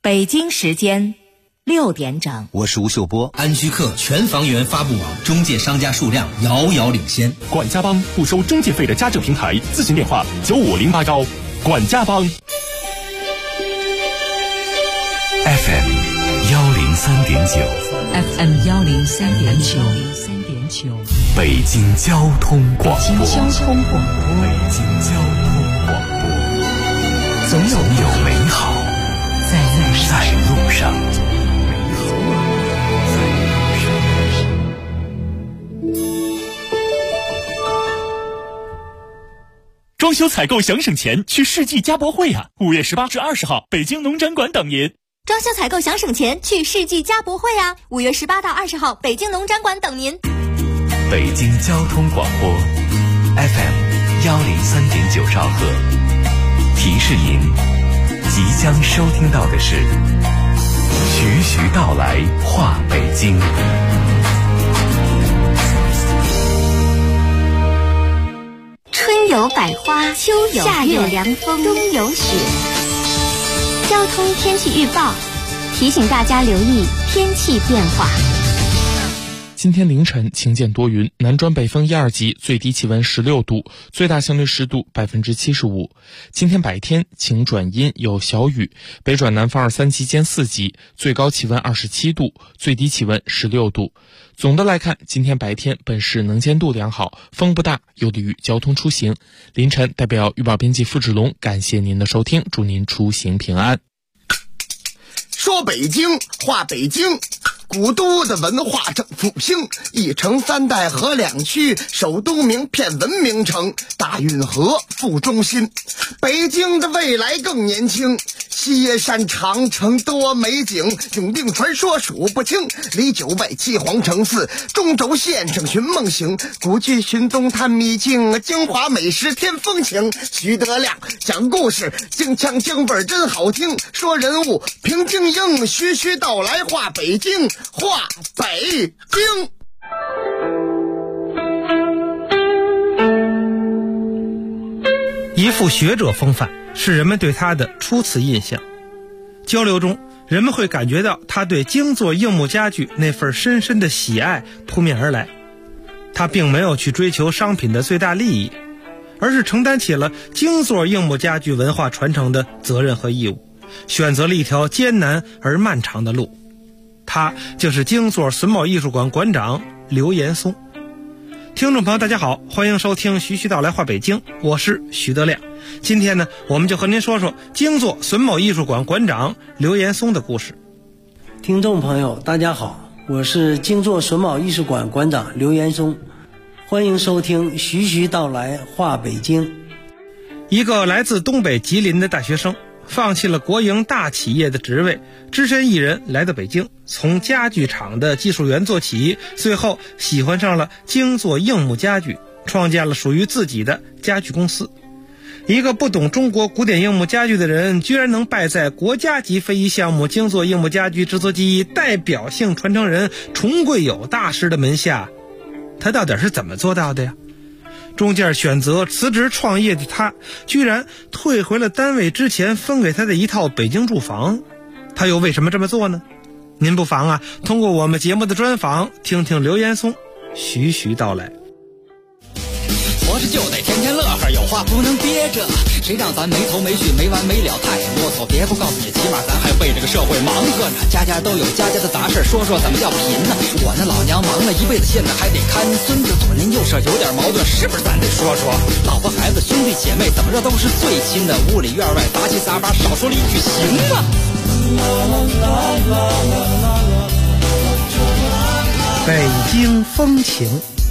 北京时间6点整， 我是吴秀波。 安居客全房源发布网中介商家数量遥遥领先。 管家帮不收中介费的家政平台，咨询电话9508管家帮。 FM 103.9 FM 103.9， 北京交通广播。 北京交通广播，总有美好在路上。 装修采购想省钱，去世纪家博会呀！5月18至20号，北京农展馆等您。 装修采购想省钱，去世纪家博会呀！5月18到20号，北京农展馆等您。 北京交通广播 FM 103.9兆赫，提示您即将收听到的是徐徐道来话北京。 春有百花，秋有夏有凉风，冬有雪。交通天气预报提醒大家留意天气变化。 今天凌晨晴间多云，南转北风1、2级，最低气温16度，最大相对湿度75%。今天白天晴转阴，有小雨，北转南风2、3级间4级，最高气温27度，最低气温16度。总的来看，今天白天本市能见度良好，风不大，有利于交通出行。凌晨代表预报编辑付志龙感谢您的收听，祝您出行平安。 说北京话北京，古都的文化正复兴，一城三代合两区，首都名片文明城，大运河副中心。北京的未来更年轻，西山长城多美景，永定传说数不清，离九外七皇城寺，中轴线上寻梦行，古剧寻踪探秘境，京华美食添风情。徐德亮讲故事，京腔京味真好听，说人物平静应，徐徐道来话北京，话北京。 一副学者风范是人们对他的初次印象，交流中人们会感觉到他对精作硬木家具那份深深的喜爱扑面而来。他并没有去追求商品的最大利益，而是承担起了精作硬木家具文化传承的责任和义务，选择了一条艰难而漫长的路。他就是精作榫卯艺术馆馆长刘延松。听众朋友大家好，欢迎收听徐徐道来话北京，我是徐德亮。今天呢，我们就和您说说精作榫卯艺术馆馆长刘延松的故事。 听众朋友大家好，我是精作榫卯艺术馆馆长刘延松，欢迎收听徐徐道来话北京。 一个来自东北吉林的大学生，放弃了国营大企业的职位，只身一人来到北京，从家具厂的技术员做起，最后喜欢上了精作硬木家具，创建了属于自己的家具公司。一个不懂中国古典硬木家具的人，居然能拜在国家级非遗项目精作硬木家具制作技艺代表性传承人崇贵友大师的门下，他到底是怎么做到的呀？中间选择辞职创业的他，居然退回了单位之前分给他的一套北京住房，他又为什么这么做呢？您不妨通过我们节目的专访，听听刘延松徐徐道来。 活着就得天天乐呵，有话不能憋着，谁让咱没头没绪没完没了太啰嗦，别不告诉你，起码咱还为这个社会忙活呢。家家都有家家的杂事，说说怎么叫贫呢？我那老娘忙了一辈子，现在还得看孙子，左邻右舍有点矛盾，是不是咱得说说？老婆孩子兄弟姐妹怎么着都是最亲的，屋里院外杂七杂八，少说了一句行啊。 北京风情。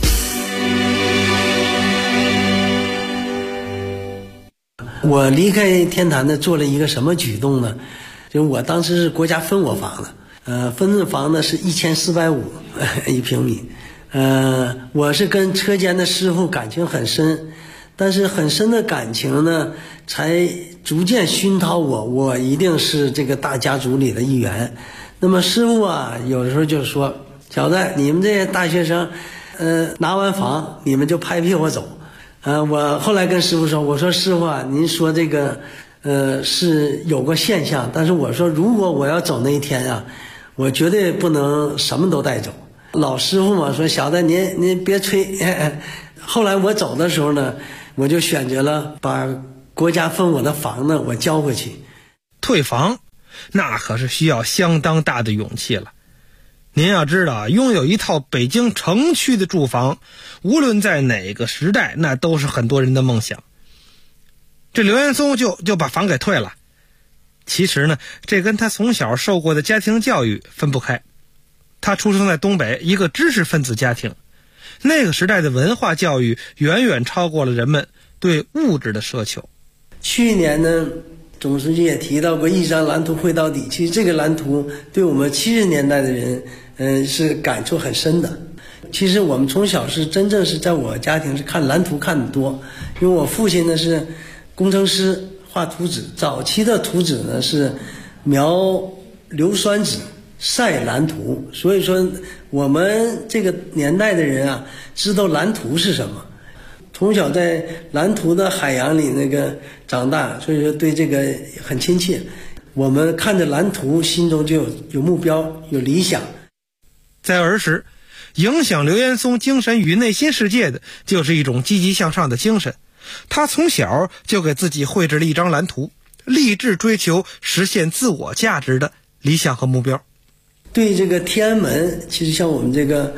我离开天坛呢，做了一个什么举动呢？就我当时是国家分我房的，分的房呢是1450一平米，我是跟车间的师傅感情很深，但是很深的感情呢，才逐渐熏陶我一定是这个大家族里的一员。那么师傅有的时候就说，小子，你们这些大学生，拿完房你们就拍屁股走。我后来跟师傅说，我说师傅您说这个是有个现象，但是我说如果我要走那一天啊，我绝对不能什么都带走。老师傅嘛说小的您别吹。后来我走的时候呢，我就选择了把国家分我的房呢我交回去。 退房那可是需要相当大的勇气了。您要知道，拥有一套北京城区的住房，无论在哪个时代，那都是很多人的梦想。这刘延松就把房给退了。其实呢，这跟他从小受过的家庭教育分不开。他出生在东北一个知识分子家庭，那个时代的文化教育远远超过了人们对物质的奢求。 去年呢，总书记也提到过一张蓝图绘到底，其实这个蓝图对我们70年代的人是感触很深的。其实我们从小是真正是在我家庭是看蓝图看得多，因为我父亲呢是工程师，画图纸，早期的图纸呢是描硫酸纸晒蓝图，所以说我们这个年代的人啊知道蓝图是什么，从小在蓝图的海洋里长大，所以说对这个很亲切。我们看着蓝图心中就有目标有理想。 在儿时影响刘延松精神与内心世界的就是一种积极向上的精神。他从小就给自己绘制了一张蓝图，立志追求实现自我价值的理想和目标。 对这个天安门，其实像我们这个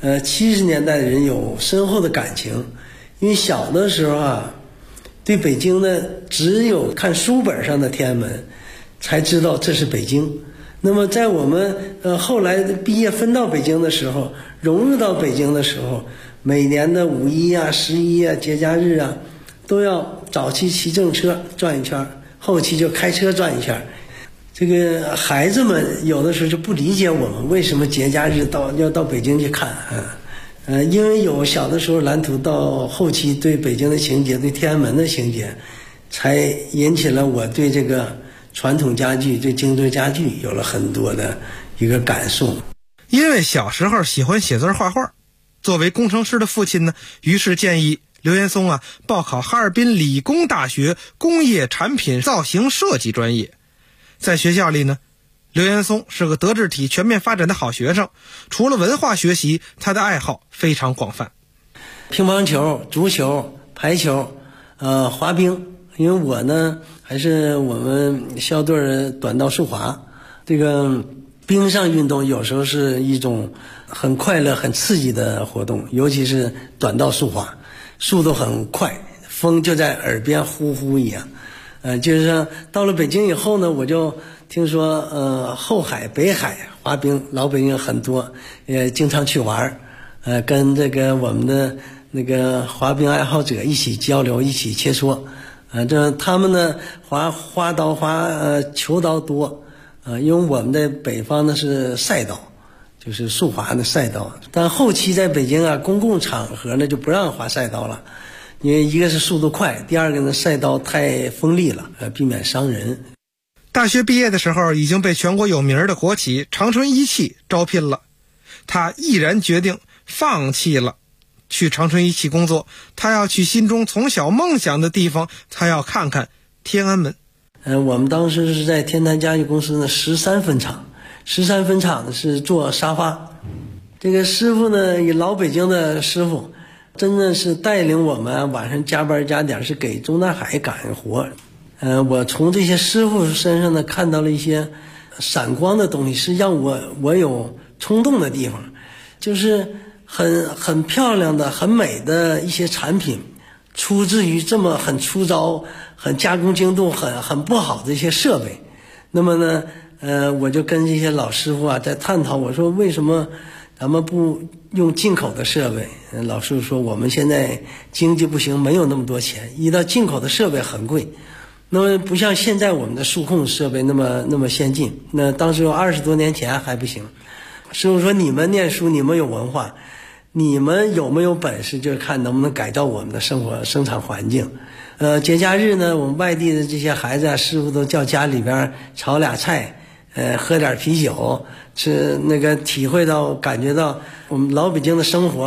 70年代的人有深厚的感情，因为小的时候啊，对北京呢只有看书本上的天安门才知道这是北京。那么在我们后来毕业分到北京的时候，融入到北京的时候，每年的5·1啊、11啊、节假日啊，都要早期骑自行车转一圈，后期就开车转一圈。这个孩子们有的时候就不理解我们为什么节假日要到北京去看啊。因为有小的时候蓝图，到后期对北京的情节，对天安门的情节，才引起了我对这个传统家具、对精致家具有了很多的一个感受。 因为小时候喜欢写字画画，作为工程师的父亲呢，于是建议刘延松报考哈尔滨理工大学工业产品造型设计专业。在学校里呢，刘延松是个德智体全面发展的好学生，除了文化学习，他的爱好非常广泛。 乒乓球、足球、排球、滑冰，因为我呢还是我们校队短道速滑，这个冰上运动有时候是一种很快乐很刺激的活动，尤其是短道速滑，速度很快，风就在耳边呼呼一样。就是说到了北京以后呢，我就听说后海、北海滑冰老北京很多，也经常去玩，跟这个我们的那个滑冰爱好者一起交流，一起切磋。这他们呢滑球道多，因为我们在北方呢是赛道，就是速滑的赛道。但后期在北京啊，公共场合呢就不让滑赛道了，因为一个是速度快，第二个呢赛道太锋利了，避免伤人。 大学毕业的时候，已经被全国有名的国企长春一汽招聘了，他毅然决定放弃了去长春一汽工作，他要去心中从小梦想的地方，他要看看天安门。 我们当时是在天坛家具公司呢13分厂呢是做沙发。这个师傅呢，以老北京的师傅，真的是带领我们晚上加班加点，是给中南海赶活。我从这些师傅身上呢看到了一些闪光的东西，是让我有冲动的地方，就是很漂亮的、很美的一些产品，出自于这么很粗糙、很加工精度很不好的一些设备。那么呢，我就跟这些老师傅在探讨，我说为什么咱们不用进口的设备？老师傅说我们现在经济不行，没有那么多钱，一到进口的设备很贵。那么不像现在我们的数控设备那么先进，那当时有20多年前还不行。师傅说你们念书，你们有文化，你们有没有本事，就是看能不能改造我们的生产环境。节假日呢，我们外地的这些孩子师傅都叫家里边炒俩菜，喝点啤酒，是那个体会到感觉到我们老北京的生活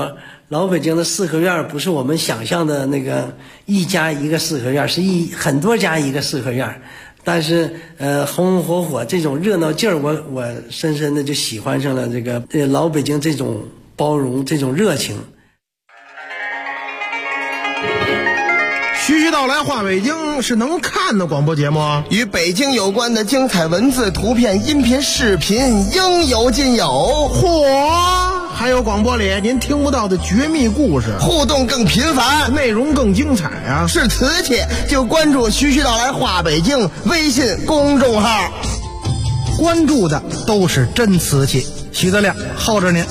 老北京的四合院不是我们想象的那个一家一个四合院，是很多家一个四合院。但是红红火火这种热闹劲儿，我深深的就喜欢上了这个老北京这种包容，这种热情。 徐徐道来话北京是能看的广播节目， 与北京有关的精彩文字、图片、音频、视频应有尽有。 嚯！还有广播里您听不到的绝密故事， 互动更频繁， 内容更精彩啊！ 是瓷器就关注徐徐道来话北京微信公众号， 关注的都是真瓷器。徐德亮候着您。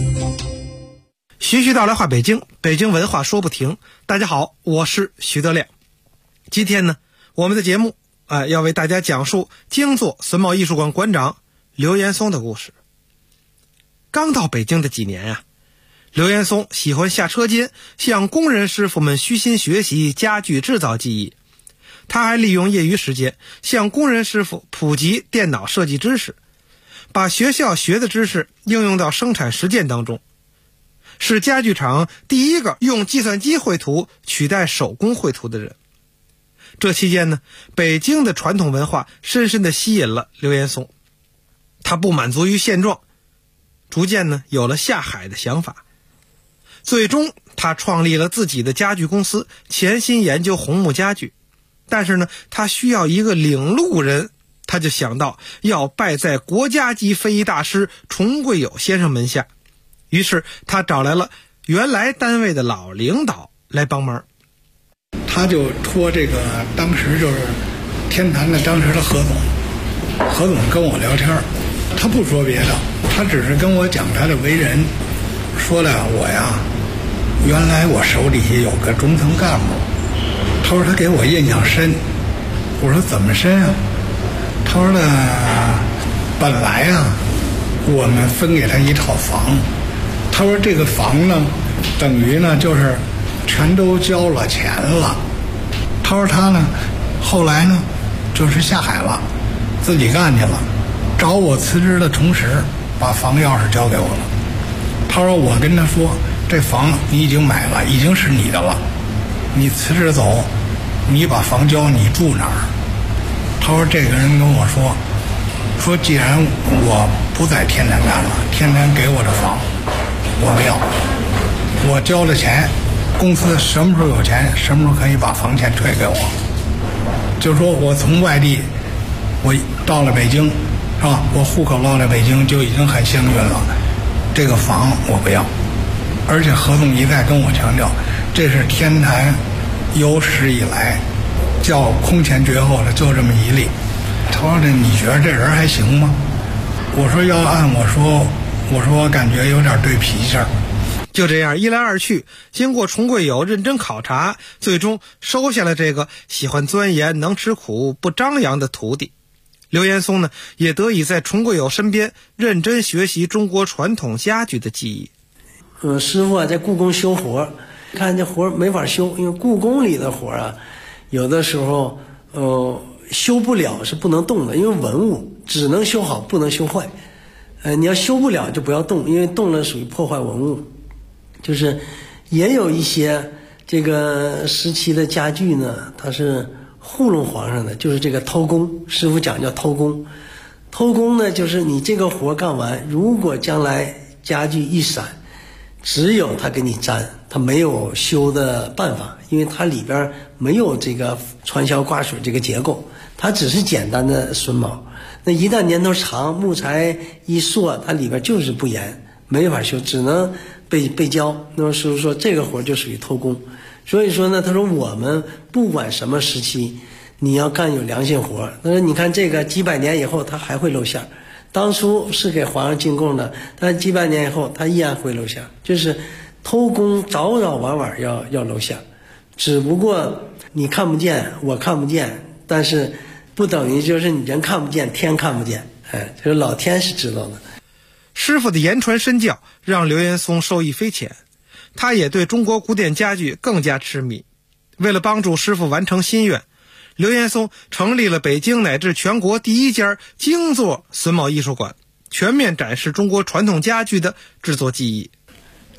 徐徐道来话北京，北京文化说不停。大家好，我是徐德亮。今天呢，我们的节目要为大家讲述京作榫卯艺术馆馆长刘延松的故事。刚到北京的几年刘延松喜欢下车间向工人师傅们虚心学习家具制造技艺。他还利用业余时间向工人师傅普及电脑设计知识，把学校学的知识应用到生产实践当中，是家具厂第一个用计算机绘图取代手工绘图的人。这期间呢，北京的传统文化深深地吸引了刘延松，他不满足于现状，逐渐呢有了下海的想法。最终他创立了自己的家具公司，潜心研究红木家具。但是呢，他需要一个领路人，他就想到要拜在国家级非遗大师崇贵友先生门下。于是他找来了原来单位的老领导来帮忙。 他就托这个当时就是天坛的当时的何总跟我聊天，他不说别的，他只是跟我讲他的为人，说了我呀，原来我手底下有个中层干部，他说他给我印象深。我说怎么深啊？他说呢，本来我们分给他一套房，他说这个房呢等于呢就是全都交了钱了。他说他呢后来呢就是下海了，自己干去了，找我辞职的同时把房钥匙交给我了。他说我跟他说，这房你已经买了，已经是你的了，你辞职走，你把房交，你住哪儿？他说这个人跟我说既然我不在天坛干了，天坛给我的房我不要，我交了钱，公司什么时候有钱什么时候可以把房钱退给我。就是说我从外地我到了北京是吧，我户口到了北京就已经很幸运了，这个房我不要。而且何总一再跟我强调，这是天坛有史以来叫空前绝后的就这么一例。他说你觉得这人还行吗？我说要按我说感觉有点对脾气。 就这样一来二去，经过崇贵友认真考察，最终收下了这个喜欢钻研、能吃苦、不张扬的徒弟。刘延松呢，也得以在崇贵友身边认真学习中国传统家具的技艺。 师傅在故宫修活，看这活没法修，因为故宫里的活有的时候修不了是不能动的，因为文物只能修好不能修坏。你要修不了就不要动，因为动了属于破坏文物。就是也有一些这个时期的家具呢，它是糊弄皇上的，就是这个偷工，师傅讲叫偷工。偷工呢，就是你这个活干完，如果将来家具一闪，只有他给你粘，他没有修的办法，因为它里边没有这个传销挂水这个结构，它只是简单的榫卯。那一旦年头长，木材一塑，它里边就是不严，没法修，只能被浇。那么师傅说这个活就属于偷工。所以说呢，他说我们不管什么时期，你要干有良心活。他说你看这个几百年以后它还会露馅，当初是给皇上进贡的，但几百年以后它依然会露馅，就是偷工早早晚晚要露馅，只不过你看不见我看不见，但是不等于就是你人看不见天看不见，就是老天是知道的。 师傅的言传身教让刘延松受益匪浅，他也对中国古典家具更加痴迷。为了帮助师傅完成心愿，刘延松成立了北京乃至全国第一家京作榫卯艺术馆，全面展示中国传统家具的制作技艺。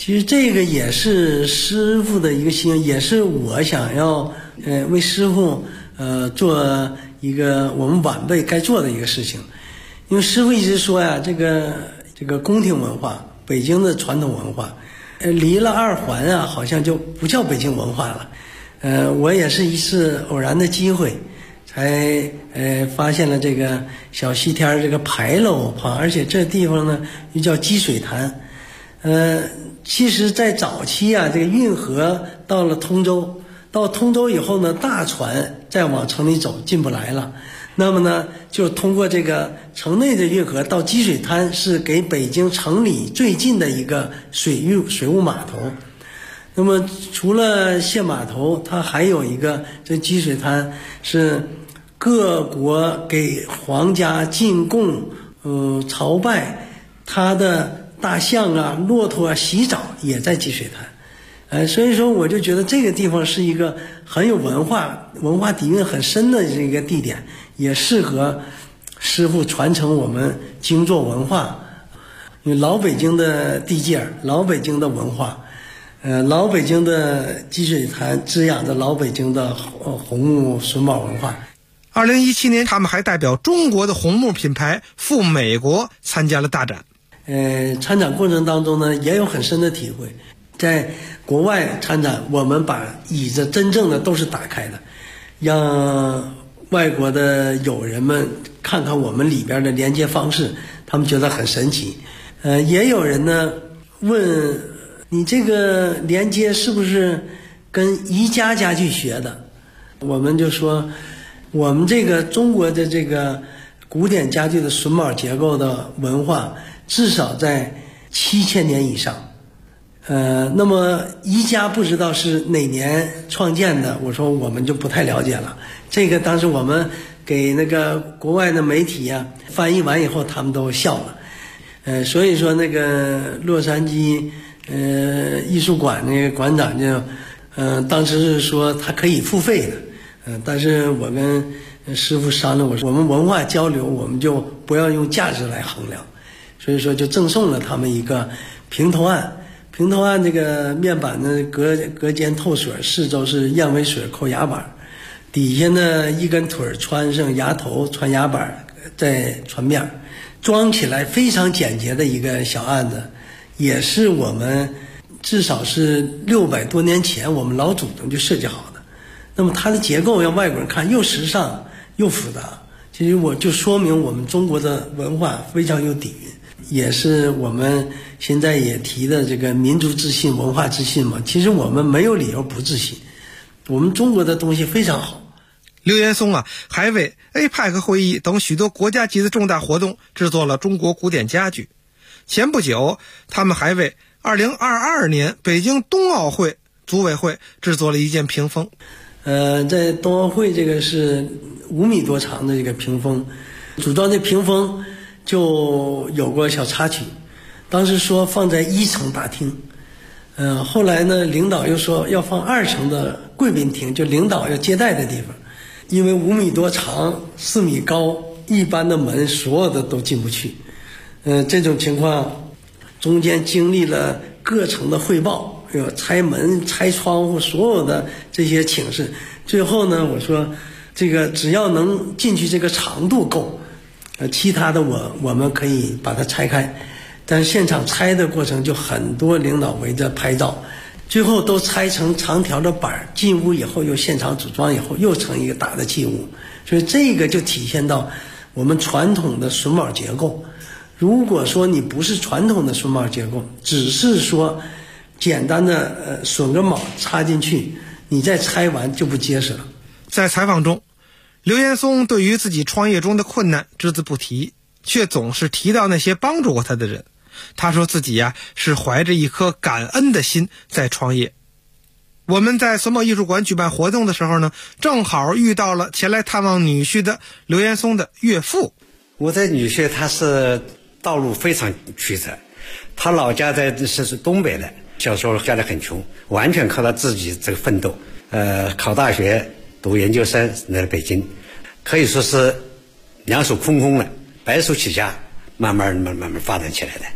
其实这个也是师傅的一个心愿，也是我想要为师傅做一个我们晚辈该做的一个事情。因为师傅一直说呀，这个宫廷文化，北京的传统文化，离了二环啊，好像就不叫北京文化了。我也是一次偶然的机会，才发现了这个小西天这个牌楼旁，而且这地方呢又叫积水潭。其实在早期啊，这个运河到了通州，到通州以后呢，大船再往城里走进不来了，那么呢就通过这个城内的运河到积水滩，是给北京城里最近的一个水务码头。那么除了卸码头，它还有一个这积水滩是各国给皇家进贡朝拜，它的大象啊、骆驼啊洗澡也在积水潭。所以说我就觉得这个地方是一个很有文化底蕴很深的这个地点，也适合师傅传承我们京作文化。因为老北京的地界，老北京的文化，老北京的积水潭滋养着老北京的红木榫卯文化。 2017年，他们还代表中国的红木品牌赴美国参加了大展。 参展过程当中呢，也有很深的体会。在国外参展，我们把椅子真正的都是打开的，让外国的友人们看看我们里边的连接方式，他们觉得很神奇。也有人呢问你这个连接是不是跟宜家家具学的？我们就说我们这个中国的这个古典家具的榫卯结构的文化至少在7000年以上。那么宜家不知道是哪年创建的，我说我们就不太了解了。这个当时我们给那个国外的媒体啊翻译完以后，他们都笑了。所以说那个洛杉矶艺术馆那个馆长就当时是说他可以付费的。但是我跟师傅商量，我说我们文化交流，我们就不要用价值来衡量，所以说就赠送了他们一个平头案。平头案这个面板呢隔间透水，四周是燕尾水扣牙板，底下呢一根腿穿上牙头，穿牙板，再穿面，装起来非常简洁的一个小案子，也是我们至少是600多年前我们老祖宗就设计好的。那么它的结构让外国人看又时尚又复杂，其实我就说明我们中国的文化非常有底蕴，也是我们现在也提的这个民族自信、文化自信嘛。其实我们没有理由不自信，我们中国的东西非常好。 刘延松啊，还为 APEC 会议等许多国家级的重大活动制作了中国古典家具。前不久，他们还为2022年北京冬奥会组委会制作了一件屏风。 在冬奥会这个是5米多长的这个屏风，组装这屏风就有过小插曲。当时说放在1层大厅，后来呢，领导又说要放2层的贵宾厅，就领导要接待的地方。因为5米多长，4米高，一般的门所有的都进不去。这种情况中间经历了各层的汇报，拆门、拆窗户，所有的这些请示。最后呢，我说这个只要能进去这个长度够，其他的我们可以把它拆开。但是现场拆的过程就很多领导围着拍照，最后都拆成长条的板，进屋以后又现场组装以后又成一个大的器物。所以这个就体现到我们传统的榫卯结构。如果说你不是传统的榫卯结构，只是说简单的榫个卯插进去，你再拆完就不结实了。 在采访中，刘延松对于自己创业中的困难只字不提，却总是提到那些帮助过他的人。他说自己呀，是怀着一颗感恩的心在创业。我们在榫卯艺术馆举办活动的时候呢，正好遇到了前来探望女婿的刘延松的岳父。 我的女婿他是道路非常曲折，他老家是东北的，小时候家里很穷，完全靠他自己这个奋斗，考大学读研究生来北京，可以说是两手空空了，白手起家，慢慢发展起来的。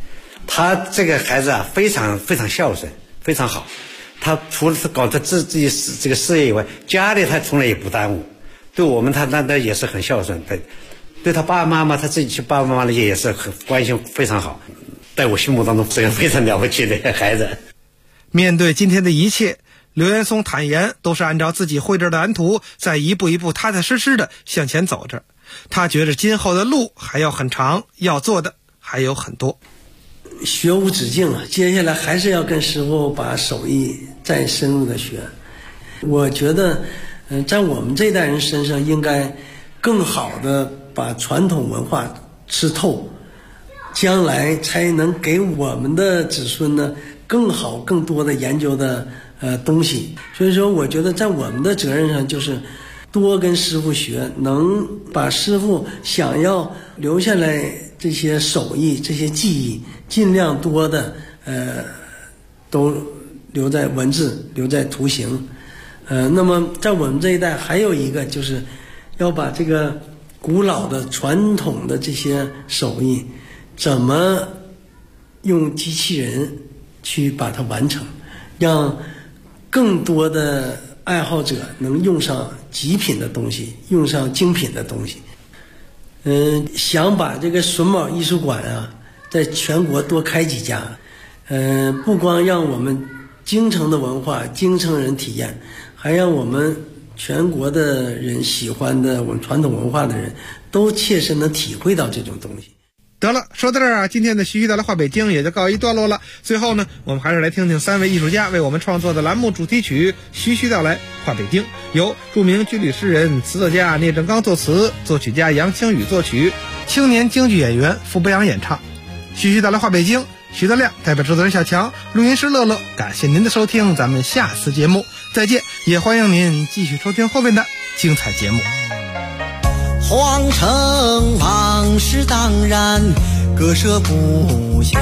他这个孩子啊，非常非常孝顺，非常好。他除了是搞他自己这个事业以外，家里他从来也不耽误。对我们他那也是很孝顺，对他爸爸妈妈，他自己去爸爸妈妈也是很关系非常好。在我心目当中是个非常了不起的孩子。 面对今天的一切，刘元松坦言，都是按照自己绘制的蓝图，在一步一步踏踏实实的向前走着。他觉得今后的路还要很长，要做的还有很多。 学无止境啊，接下来还是要跟师傅把手艺再深入的学。我觉得在我们这代人身上应该更好的把传统文化吃透，将来才能给我们的子孙呢更好更多的研究的东西。所以说我觉得在我们的责任上就是多跟师傅学，能把师傅想要留下来这些手艺这些技艺尽量多的都留在文字留在图形。那么在我们这一代还有一个就是要把这个古老的传统的这些手艺怎么用机器人去把它完成，让更多的爱好者能用上极品的东西，用上精品的东西。想把这个榫卯艺术馆啊在全国多开几家，不光让我们京城的文化京城人体验，还让我们全国的人喜欢的我们传统文化的人都切身的体会到这种东西。 得了，说到这儿啊，今天的徐徐道来话北京也就告一段落了。最后呢，我们还是来听听3位艺术家为我们创作的栏目主题曲《徐徐道来话北京》，由著名军旅诗人、词作家聂政刚作词，作曲家杨清宇作曲，青年京剧演员傅博洋演唱。徐徐道来话北京，徐德亮代表制作人小强，录音师乐乐，感谢您的收听，咱们下次节目再见，也欢迎您继续收听后面的精彩节目。 皇城往事当然割舍不下，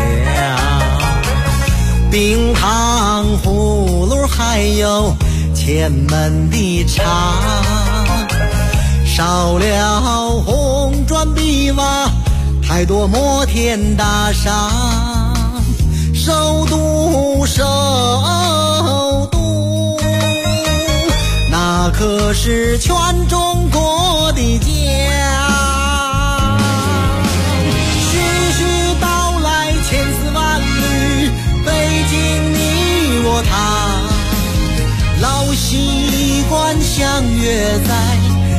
冰糖葫芦还有前门的茶，少了红砖碧瓦，太多摩天大厦，首都那可是全中国的家。徐徐道来千丝万缕，北京你我他，老习惯相约在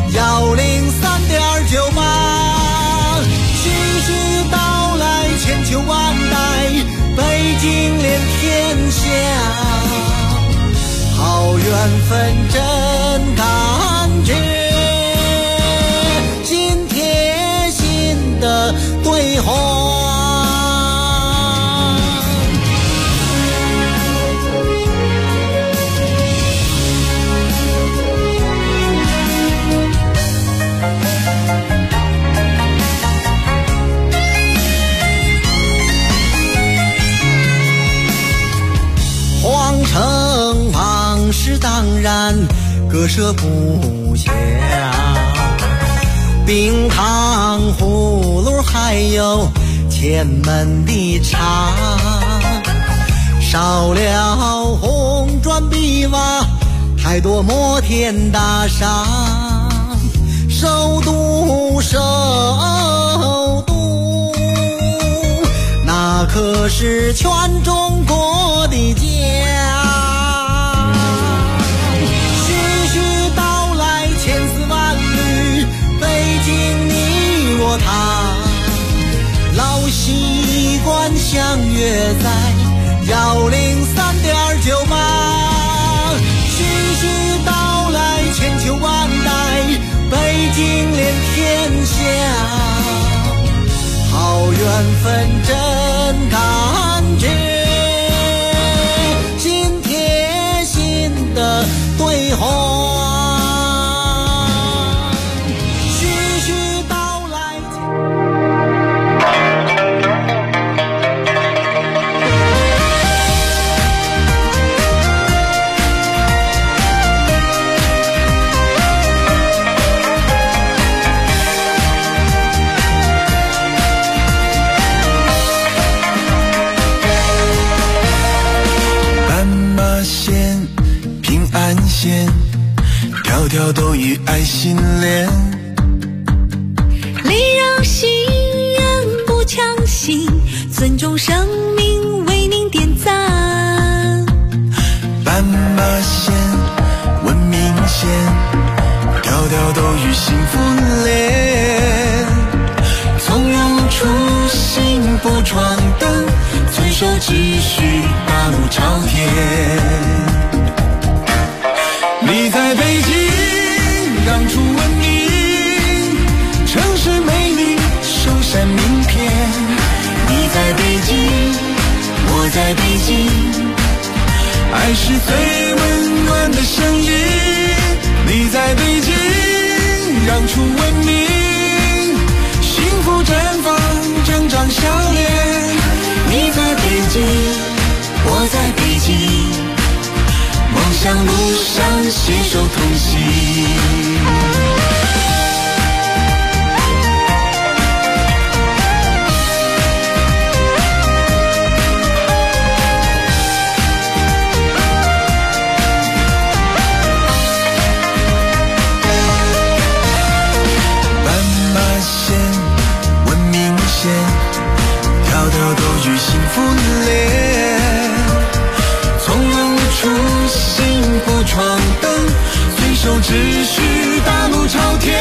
103.98。徐徐道来千秋万代，北京连天下。好缘分真感觉，心贴心的对话。皇城往事当然割舍不下，冰糖葫芦还有前门的茶，少了红砖碧瓦，太多摩天大厦，首都那可是全中国的家。徐徐道来千丝万缕，北京你我他，老习惯相约在103.98。徐徐道来千秋万代，北京连天下。好缘分真感觉，心贴心的对话。徐徐道来。 与爱心连。 礼让行人不强行，尊重生命为您点赞。 斑马线、文明线，条条都与幸福连。从容初心不闯灯，遵守秩序，大路朝天。你在北京让出文明，城市美丽首闪名片。你在北京，我在北京，爱是最温暖的声音。你在北京让出文明，幸福绽放，整张笑脸。你在北京，我在北京，梦想路上携手同行。条条都与幸福连，从容初心不闯灯，遵守秩序，大路朝天。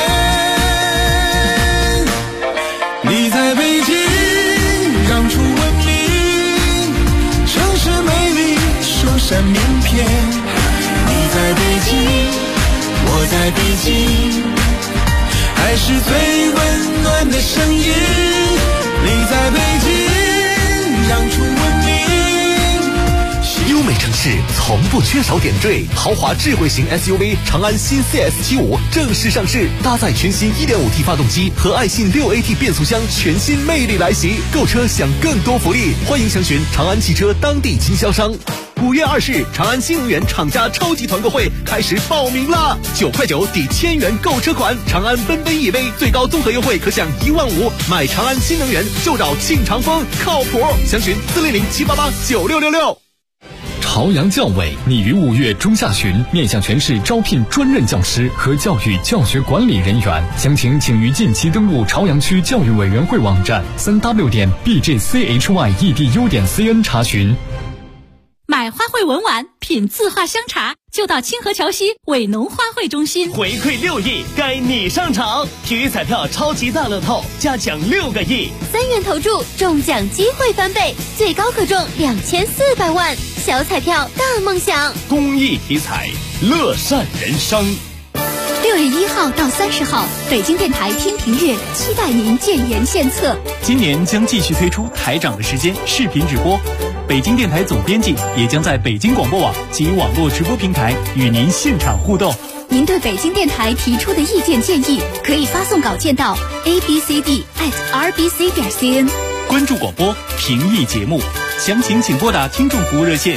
你在北京让出文明，城市美丽首闪名片。你在北京，我在北京，爱是最温暖的声音。你在北京让出文明。 优美城市从不缺少点缀，豪华智慧型 SUV 长安新 CS75 正式上市，搭载全新 1.5T 发动机和爱信 6AT 变速箱，全新魅力来袭。购车享更多福利，欢迎详询长安汽车当地经销商。5月20日，长安新能源厂家超级团购会开始报名啦！9块9抵1000元购车款，长安奔奔 EV 最高综合优惠可享15000，买长安新能源就找庆长风，靠谱！详询400-788-9666。 朝阳教委拟于5月中下旬面向全市招聘专任教师和教育教学管理人员，详情请于近期登录朝阳区教育委员会网站3w.bjchyed.cn 查询。 买花卉文玩，品字画香茶，就到清河桥西伟农花卉中心。 回馈6亿，该你上场！体育彩票超级大乐透，加奖6个亿 ，3元投注，中奖机会翻倍，最高可中2400万。小彩票大梦想， 公益体彩，乐善人生。 6月1号到30号，北京电台天平月期待您建言献策。 今年将继续推出台长的时间视频直播，北京电台总编辑也将在北京广播网及网络直播平台与您现场互动。 您对北京电台提出的意见建议，可以发送稿件到 abcd@rbc.cn。 关注广播，评议节目，详情请拨打听众服务热线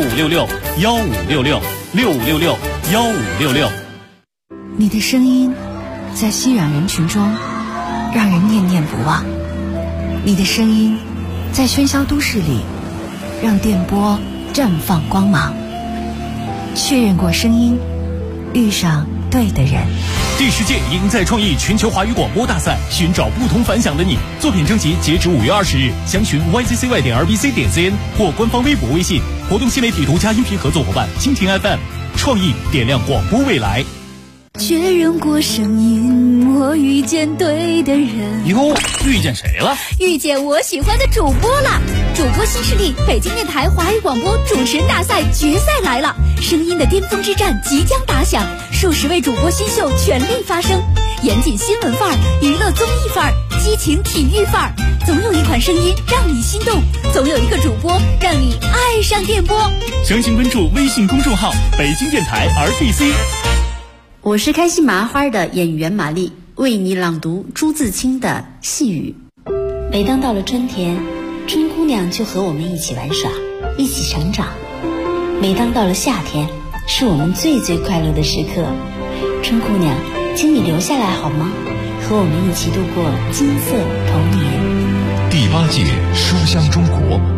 6566-1566，6566-1566。 你的声音在熙攘人群中让人念念不忘，你的声音在喧嚣都市里让电波绽放光芒。确认过声音，遇上对的人。 第10届赢在创意全球华语广播大赛，寻找不同凡响的你。作品征集截止5月20日，详询 yccy.rbc.cn 或官方微博微信。活动新媒体独家音频合作伙伴蜻蜓 FM， 创意点亮广播未来。 确认过声音，我遇见对的人。 哟，遇见谁了？ 遇见我喜欢的主播了。主播新势力北京电台华语广播主持人大赛决赛来了，声音的巅峰之战即将打响，数十位主播新秀全力发声，严谨新闻范儿，娱乐综艺范儿，激情体育范儿，总有一款声音让你心动，总有一个主播让你爱上电波。 详情关注微信公众号北京电台 RBC。 我是开心麻花的演员玛丽，为你朗读朱自清的细雨。 每当到了春天，春姑娘就和我们一起玩耍，一起成长。每当到了夏天，是我们最最快乐的时刻。春姑娘，请你留下来好吗？和我们一起度过金色童年。 第8届书香中国